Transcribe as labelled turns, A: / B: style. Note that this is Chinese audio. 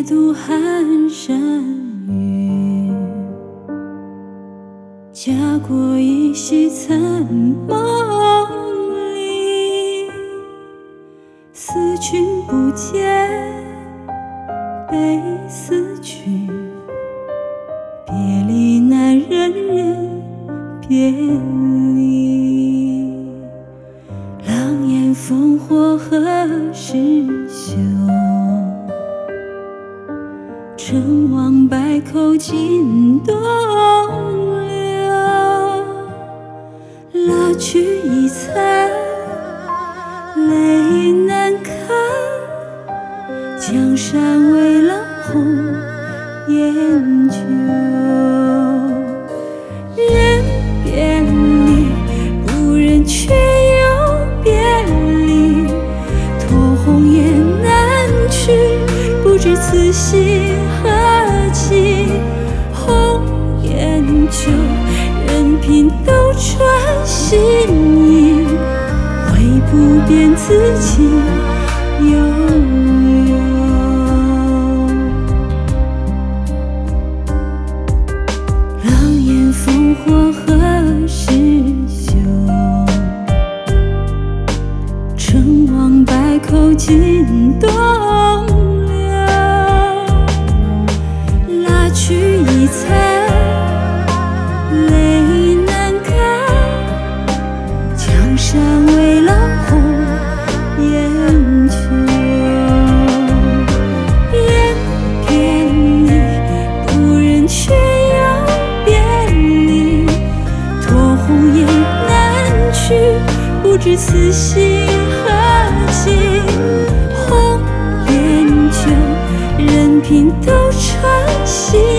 A: 渡寒山雨，家国依稀残梦里。思君不见，悲思君，别离难忍人别离。狼烟烽火何时休？成王败寇尽东流。蜡炬已残，泪难干。江山为了红颜旧。人别离，不忍却又别离。托鸿雁南去，不知此心何寄。红颜旧，任凭斗转星移，唯不变此情悠悠。狼烟烽火何时休？成王败寇尽东流。蜡炬已残，泪难干。江山为了红颜旧。人别离，不忍却又别离。托鸿雁南去，不知此心何寄。红颜旧，任凭斗转星